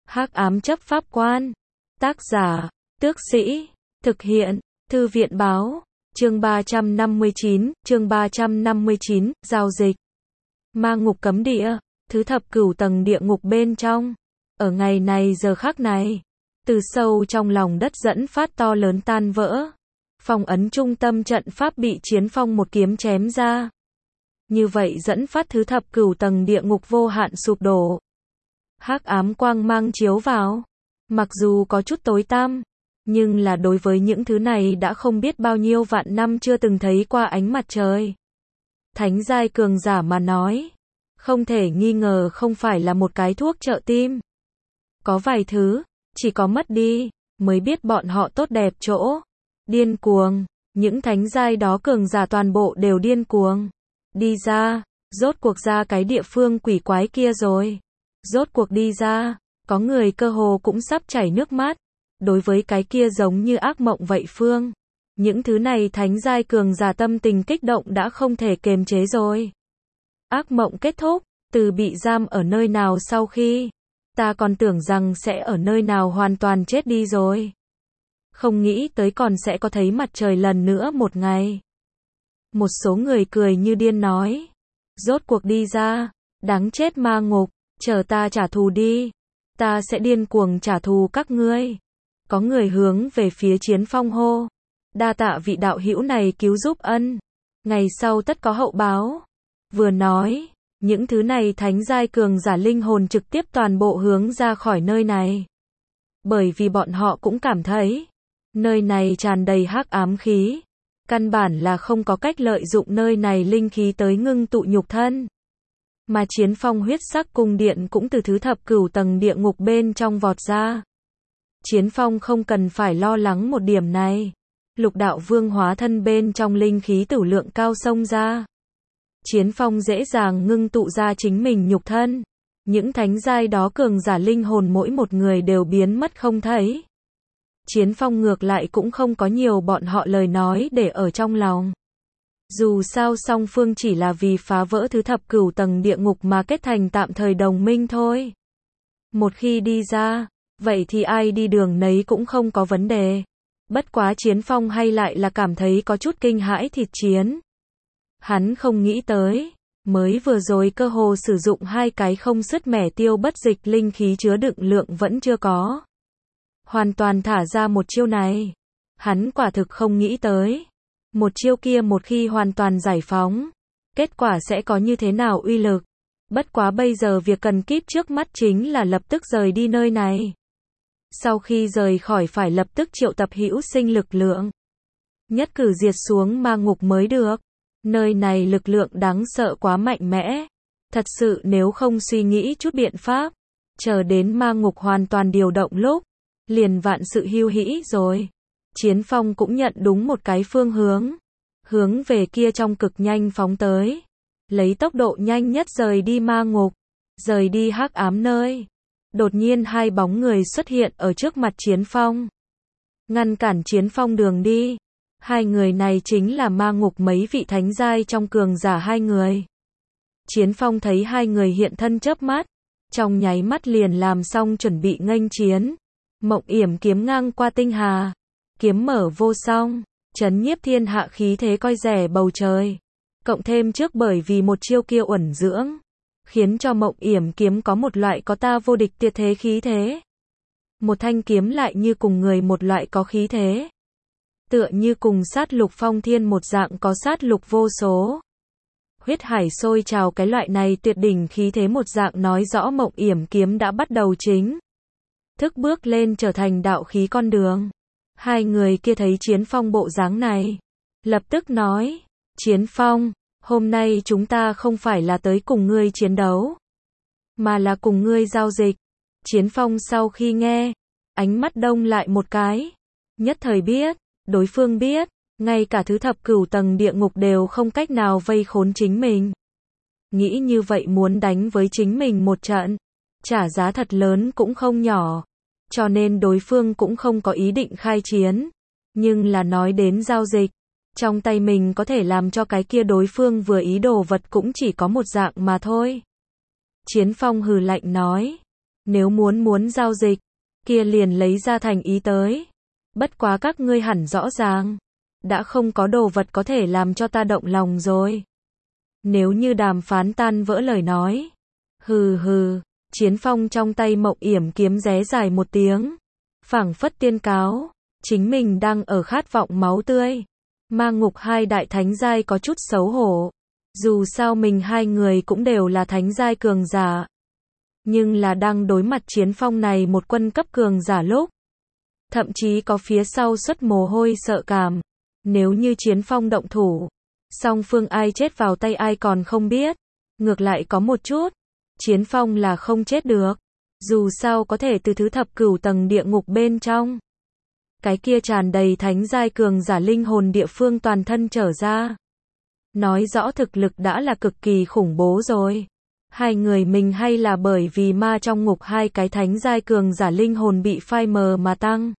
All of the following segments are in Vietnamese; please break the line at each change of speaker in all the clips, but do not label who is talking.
Hắc ám chấp pháp quan. Tác giả, Tước Sĩ. Thực hiện, Thư viện báo. Chương 359, giao dịch. Ma ngục cấm địa, thứ thập cửu tầng địa ngục bên trong. Ở ngày này giờ khắc này, từ sâu trong lòng đất dẫn phát to lớn tan vỡ. Phong ấn trung tâm trận pháp bị Chiến Phong một kiếm chém ra. Như vậy dẫn phát thứ thập cửu tầng địa ngục vô hạn sụp đổ. Hắc ám quang mang chiếu vào. Mặc dù có chút tối tăm, nhưng là đối với những thứ này đã không biết bao nhiêu vạn năm chưa từng thấy qua ánh mặt trời. Thánh giai cường giả mà nói, không thể nghi ngờ không phải là một cái thuốc trợ tim. Có vài thứ, chỉ có mất đi, mới biết bọn họ tốt đẹp chỗ. Điên cuồng, những thánh giai đó cường giả toàn bộ đều điên cuồng. Đi ra, rốt cuộc ra cái địa phương quỷ quái kia rồi. Rốt cuộc đi ra, có người cơ hồ cũng sắp chảy nước mắt. Đối với cái kia giống như ác mộng vậy phương. Những thứ này thánh giai cường giả tâm tình kích động đã không thể kềm chế rồi. Ác mộng kết thúc, từ bị giam ở nơi nào sau khi, ta còn tưởng rằng sẽ ở nơi nào hoàn toàn chết đi rồi. Không nghĩ tới còn sẽ có thấy mặt trời lần nữa một ngày. Một số người cười như điên nói. Rốt cuộc đi ra, đáng chết ma ngục, chờ ta trả thù đi. Ta sẽ điên cuồng trả thù các ngươi. Có người hướng về phía Chiến Phong hô. Đa tạ vị đạo hữu này cứu giúp ân. Ngày sau tất có hậu báo. Vừa nói, những thứ này thánh giai cường giả linh hồn trực tiếp toàn bộ hướng ra khỏi nơi này. Bởi vì bọn họ cũng cảm thấy, nơi này tràn đầy hắc ám khí. Căn bản là không có cách lợi dụng nơi này linh khí tới ngưng tụ nhục thân. Mà Chiến Phong huyết sắc cung điện cũng từ thứ thập cửu tầng địa ngục bên trong vọt ra. Chiến Phong không cần phải lo lắng một điểm này. Lục đạo vương hóa thân bên trong linh khí tử lượng cao xông ra. Chiến Phong dễ dàng ngưng tụ ra chính mình nhục thân. Những thánh giai đó cường giả linh hồn mỗi một người đều biến mất không thấy. Chiến Phong ngược lại cũng không có nhiều bọn họ lời nói để ở trong lòng. Dù sao song phương chỉ là vì phá vỡ thứ thập cửu tầng địa ngục mà kết thành tạm thời đồng minh thôi. Một khi đi ra, vậy thì ai đi đường nấy cũng không có vấn đề. Bất quá Chiến Phong hay lại là cảm thấy có chút kinh hãi thịt chiến. Hắn không nghĩ tới, mới vừa rồi cơ hồ sử dụng hai cái không sứt mẻ tiêu bất dịch linh khí chứa đựng lượng vẫn chưa có. Hoàn toàn thả ra một chiêu này. Hắn quả thực không nghĩ tới. Một chiêu kia một khi hoàn toàn giải phóng, kết quả sẽ có như thế nào uy lực. Bất quá bây giờ việc cần kíp trước mắt chính là lập tức rời đi nơi này. Sau khi rời khỏi phải lập tức triệu tập hữu sinh lực lượng. Nhất cử diệt xuống ma ngục mới được. Nơi này lực lượng đáng sợ quá mạnh mẽ. Thật sự nếu không suy nghĩ chút biện pháp, chờ đến ma ngục hoàn toàn điều động lúc, liền vạn sự hưu hĩ rồi. Chiến Phong cũng nhận đúng một cái phương hướng. Hướng về kia trong cực nhanh phóng tới. Lấy tốc độ nhanh nhất rời đi ma ngục. Rời đi hắc ám nơi. Đột nhiên hai bóng người xuất hiện ở trước mặt Chiến Phong. Ngăn cản Chiến Phong đường đi. Hai người này chính là ma ngục mấy vị thánh giai trong cường giả hai người. Chiến Phong thấy hai người hiện thân chớp mắt. Trong nháy mắt liền làm xong chuẩn bị nghênh chiến. Mộng yểm kiếm ngang qua tinh hà. Kiếm mở vô song. Chấn nhiếp thiên hạ khí thế coi rẻ bầu trời. Cộng thêm trước bởi vì một chiêu kia uẩn dưỡng. Khiến cho mộng yểm kiếm có một loại có ta vô địch tuyệt thế khí thế. Một thanh kiếm lại như cùng người một loại có khí thế. Tựa như cùng sát lục phong thiên một dạng có sát lục vô số. Huyết hải sôi trào cái loại này tuyệt đỉnh khí thế một dạng nói rõ mộng yểm kiếm đã bắt đầu chính thức bước lên trở thành đạo khí con đường. Hai người kia thấy Chiến Phong bộ dáng này. Lập tức nói. Chiến Phong, hôm nay chúng ta không phải là tới cùng ngươi chiến đấu. Mà là cùng ngươi giao dịch. Chiến Phong sau khi nghe. Ánh mắt đông lại một cái. Nhất thời biết. Đối phương biết. Ngay cả thứ thập cửu tầng địa ngục đều không cách nào vây khốn chính mình. Nghĩ như vậy muốn đánh với chính mình một trận. Trả giá thật lớn cũng không nhỏ. Cho nên đối phương cũng không có ý định khai chiến. Nhưng là nói đến giao dịch. Trong tay mình có thể làm cho cái kia đối phương vừa ý đồ vật cũng chỉ có một dạng mà thôi. Chiến Phong hừ lạnh nói. Nếu muốn giao dịch, kia liền lấy ra thành ý tới. Bất quá các ngươi hẳn rõ ràng, đã không có đồ vật có thể làm cho ta động lòng rồi. Nếu như đàm phán tan vỡ lời nói. Hừ hừ, Chiến Phong trong tay Mộng Yểm kiếm ré dài một tiếng. Phảng phất tiên cáo, chính mình đang ở khát vọng máu tươi. Ma ngục hai đại thánh giai có chút xấu hổ. Dù sao mình hai người cũng đều là thánh giai cường giả. Nhưng là đang đối mặt Chiến Phong này một quân cấp cường giả lúc. Thậm chí có phía sau xuất mồ hôi sợ cảm. Nếu như Chiến Phong động thủ, song phương ai chết vào tay ai còn không biết. Ngược lại có một chút, Chiến Phong là không chết được. Dù sao có thể từ thứ thập cửu tầng địa ngục bên trong. Cái kia tràn đầy thánh giai cường giả linh hồn địa phương toàn thân trở ra. Nói rõ thực lực đã là cực kỳ khủng bố rồi. Hai người mình hay là bởi vì ma trong ngục hai cái thánh giai cường giả linh hồn bị phai mờ mà tăng.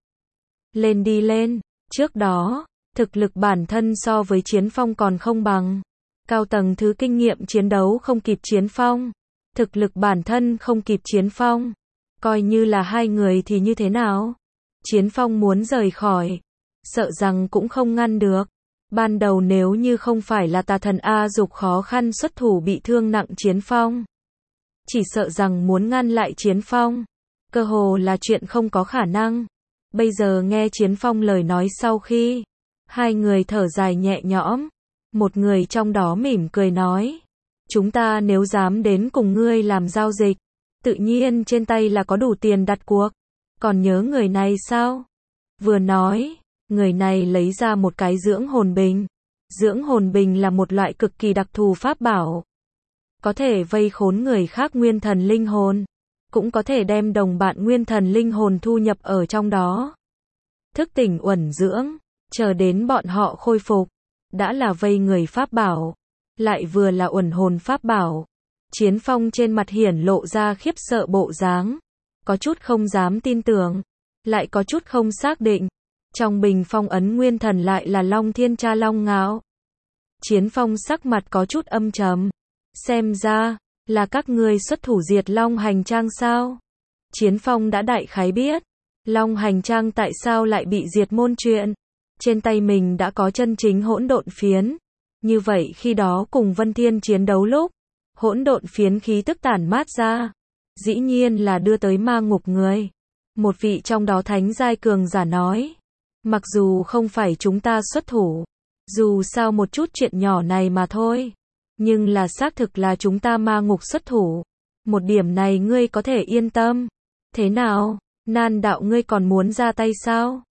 Lên đi lên, trước đó, thực lực bản thân so với Chiến Phong còn không bằng. Cao tầng thứ kinh nghiệm chiến đấu không kịp Chiến Phong. Thực lực bản thân không kịp Chiến Phong. Coi như là hai người thì như thế nào? Chiến Phong muốn rời khỏi, sợ rằng cũng không ngăn được. Ban đầu nếu như không phải là tà thần A Dục khó khăn xuất thủ bị thương nặng Chiến Phong, chỉ sợ rằng muốn ngăn lại Chiến Phong, cơ hồ là chuyện không có khả năng. Bây giờ nghe Chiến Phong lời nói sau khi, hai người thở dài nhẹ nhõm. Một người trong đó mỉm cười nói, chúng ta nếu dám đến cùng ngươi làm giao dịch, tự nhiên trên tay là có đủ tiền đặt cuộc. Còn nhớ người này sao? Vừa nói, người này lấy ra một cái dưỡng hồn bình. Dưỡng hồn bình là một loại cực kỳ đặc thù pháp bảo. Có thể vây khốn người khác nguyên thần linh hồn. Cũng có thể đem đồng bạn nguyên thần linh hồn thu nhập ở trong đó. Thức tỉnh uẩn dưỡng, chờ đến bọn họ khôi phục. Đã là vây người pháp bảo, lại vừa là uẩn hồn pháp bảo. Chiến Phong trên mặt hiển lộ ra khiếp sợ bộ dáng. Có chút không dám tin tưởng, lại có chút không xác định. Trong bình phong ấn nguyên thần lại là Long Thiên Cha Long Ngạo. Chiến Phong sắc mặt có chút âm trầm. Xem ra, là các ngươi xuất thủ diệt Long Hành Trang sao? Chiến Phong đã đại khái biết, Long Hành Trang tại sao lại bị diệt môn chuyện. Trên tay mình đã có chân chính hỗn độn phiến. Như vậy khi đó cùng Vân Thiên chiến đấu lúc, hỗn độn phiến khí tức tản mát ra. Dĩ nhiên là đưa tới ma ngục người. Một vị trong đó thánh giai cường giả nói. Mặc dù không phải chúng ta xuất thủ. Dù sao một chút chuyện nhỏ này mà thôi. Nhưng là xác thực là chúng ta ma ngục xuất thủ. Một điểm này ngươi có thể yên tâm. Thế nào, nan đạo ngươi còn muốn ra tay sao?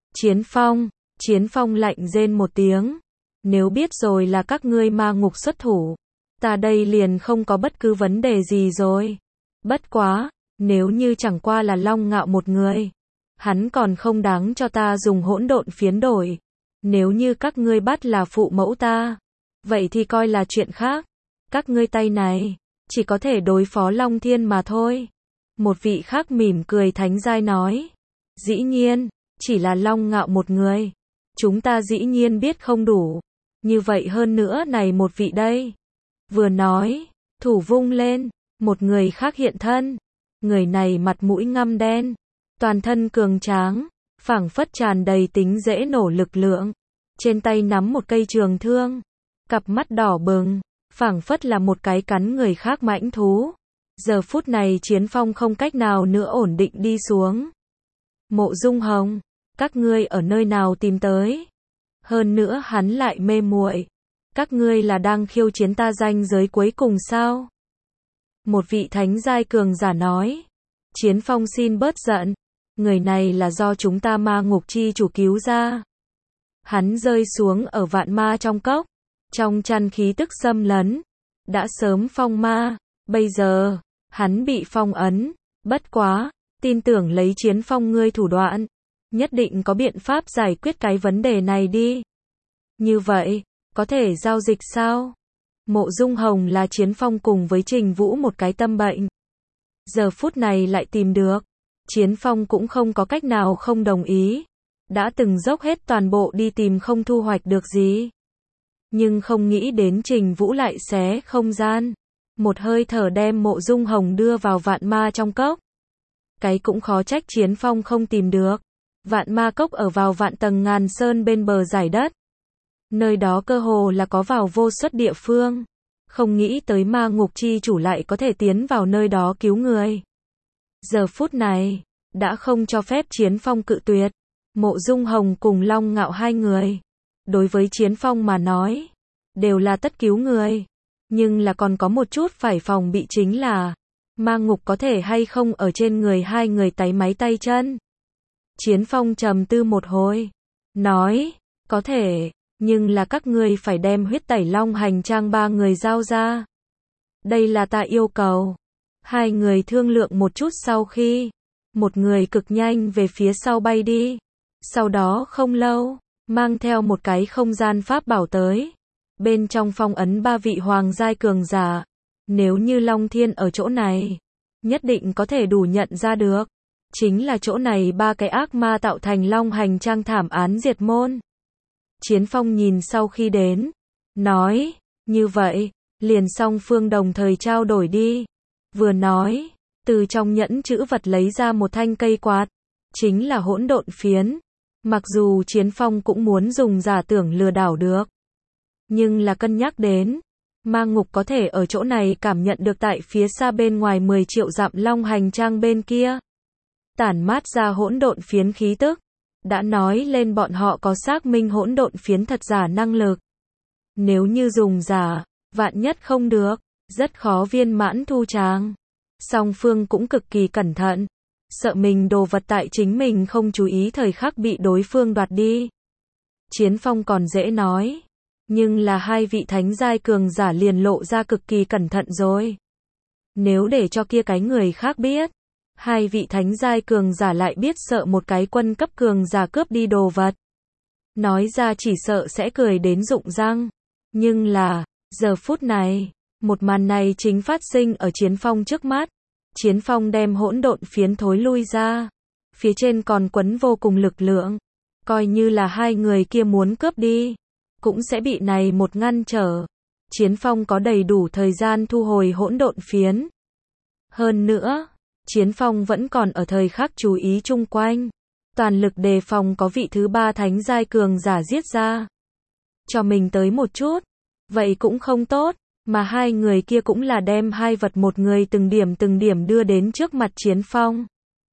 Chiến Phong lạnh rên một tiếng. Nếu biết rồi là các ngươi ma ngục xuất thủ, ta đây liền không có bất cứ vấn đề gì rồi. Bất quá, nếu như chẳng qua là Long Ngạo một người, hắn còn không đáng cho ta dùng hỗn độn phiến đổi. Nếu như các ngươi bắt là phụ mẫu ta, vậy thì coi là chuyện khác. Các ngươi tay này, chỉ có thể đối phó Long Thiên mà thôi. Một vị khác mỉm cười thánh giai nói. Dĩ nhiên, chỉ là Long Ngạo một người. Chúng ta dĩ nhiên biết không đủ. Như vậy hơn nữa này một vị đây. Vừa nói, thủ vung lên, một người khác hiện thân. Người này mặt mũi ngăm đen, toàn thân cường tráng, phảng phất tràn đầy tính dễ nổ lực lượng. Trên tay nắm một cây trường thương, cặp mắt đỏ bừng, phảng phất là một cái cắn người khác mãnh thú. Giờ phút này Chiến Phong không cách nào nữa ổn định đi xuống. Mộ Dung Hồng, các ngươi ở nơi nào tìm tới? Hơn nữa hắn lại mê muội. Các ngươi là đang khiêu chiến ta ranh giới cuối cùng sao? Một vị thánh giai cường giả nói. Chiến Phong xin bớt giận. Người này là do chúng ta ma ngục chi chủ cứu ra. Hắn rơi xuống ở vạn ma trong cốc. Trong chăn khí tức xâm lấn. Đã sớm phong ma. Bây giờ, hắn bị phong ấn. Bất quá, tin tưởng lấy Chiến Phong ngươi thủ đoạn. Nhất định có biện pháp giải quyết cái vấn đề này đi. Như vậy, có thể giao dịch sao? Mộ Dung Hồng là Chiến Phong cùng với Trình Vũ một cái tâm bệnh. Giờ phút này lại tìm được. Chiến Phong cũng không có cách nào không đồng ý. Đã từng dốc hết toàn bộ đi tìm không thu hoạch được gì. Nhưng không nghĩ đến Trình Vũ lại xé không gian. Một hơi thở đem Mộ Dung Hồng đưa vào vạn ma trong cốc. Cái cũng khó trách Chiến Phong không tìm được. Vạn Ma Cốc ở vào vạn tầng ngàn sơn bên bờ giải đất. Nơi đó cơ hồ là có vào vô suất địa phương. Không nghĩ tới ma ngục chi chủ lại có thể tiến vào nơi đó cứu người. Giờ phút này, đã không cho phép Chiến Phong cự tuyệt. Mộ Dung Hồng cùng Long Ngạo hai người. Đối với Chiến Phong mà nói, đều là tất cứu người. Nhưng là còn có một chút phải phòng bị chính là, ma ngục có thể hay không ở trên người hai người táy máy tay chân. Chiến Phong trầm tư một hồi, nói, có thể, nhưng là các ngươi phải đem huyết tẩy long hành trang ba người giao ra. Đây là ta yêu cầu. Hai người thương lượng một chút sau khi, một người cực nhanh về phía sau bay đi. Sau đó không lâu, mang theo một cái không gian pháp bảo tới. Bên trong phong ấn ba vị hoàng giai cường giả. Nếu như Long Thiên ở chỗ này, nhất định có thể đủ nhận ra được. Chính là chỗ này ba cái ác ma tạo thành long hành trang thảm án diệt môn. Chiến Phong nhìn sau khi đến, nói, như vậy, liền song phương đồng thời trao đổi đi. Vừa nói, từ trong nhẫn chữ vật lấy ra một thanh cây quạt, chính là hỗn độn phiến. Mặc dù Chiến Phong cũng muốn dùng giả tưởng lừa đảo được, nhưng là cân nhắc đến, ma ngục có thể ở chỗ này cảm nhận được tại phía xa bên ngoài 10 triệu dặm long hành trang bên kia. Tản mát ra hỗn độn phiến khí tức. Đã nói lên bọn họ có xác minh hỗn độn phiến thật giả năng lực. Nếu như dùng giả, vạn nhất không được, rất khó viên mãn thu tràng. Song phương cũng cực kỳ cẩn thận, sợ mình đồ vật tại chính mình không chú ý thời khắc bị đối phương đoạt đi. Chiến Phong còn dễ nói, nhưng là hai vị thánh giai cường giả liền lộ ra cực kỳ cẩn thận rồi. Nếu để cho kia cái người khác biết, hai vị thánh giai cường giả lại biết sợ một cái quân cấp cường giả cướp đi đồ vật. Nói ra chỉ sợ sẽ cười đến rụng răng. Nhưng là, giờ phút này, một màn này chính phát sinh ở Chiến Phong trước mắt. Chiến Phong đem hỗn độn phiến thối lui ra. Phía trên còn quấn vô cùng lực lượng. Coi như là hai người kia muốn cướp đi, cũng sẽ bị này một ngăn trở. Chiến Phong có đầy đủ thời gian thu hồi hỗn độn phiến. Hơn nữa, Chiến Phong vẫn còn ở thời khắc chú ý chung quanh. Toàn lực đề phòng có vị thứ ba thánh giai cường giả giết ra. Cho mình tới một chút. Vậy cũng không tốt. Mà hai người kia cũng là đem hai vật một người từng điểm đưa đến trước mặt Chiến Phong.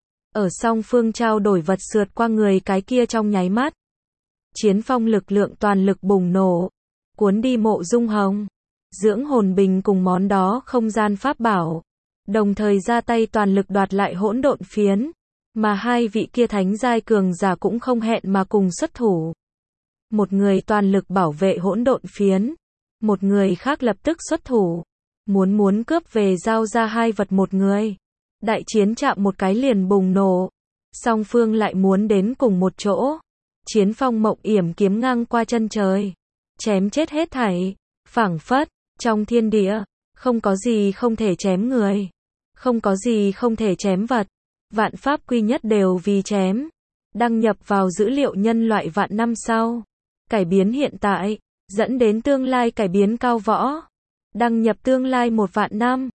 Ở song phương trao đổi vật sượt qua người cái kia trong nháy mắt. Chiến Phong lực lượng toàn lực bùng nổ. Cuốn đi Mộ Dung Hồng. Dưỡng hồn bình cùng món đó không gian pháp bảo. Đồng thời ra tay toàn lực đoạt lại hỗn độn phiến. Mà hai vị kia thánh giai cường giả cũng không hẹn mà cùng xuất thủ. Một người toàn lực bảo vệ hỗn độn phiến. Một người khác lập tức xuất thủ. Muốn cướp về giao ra hai vật một người. Đại chiến chạm một cái liền bùng nổ. Song phương lại muốn đến cùng một chỗ. Chiến Phong mộng yểm kiếm ngang qua chân trời. Chém chết hết thảy. Phảng phất, trong thiên địa, không có gì không thể chém người. Không có gì không thể chém vật. Vạn pháp quy nhất đều vì chém. Đăng nhập vào dữ liệu nhân loại vạn năm sau. Cải biến hiện tại, dẫn đến tương lai cải biến cao võ. Đăng nhập tương lai 1 vạn năm.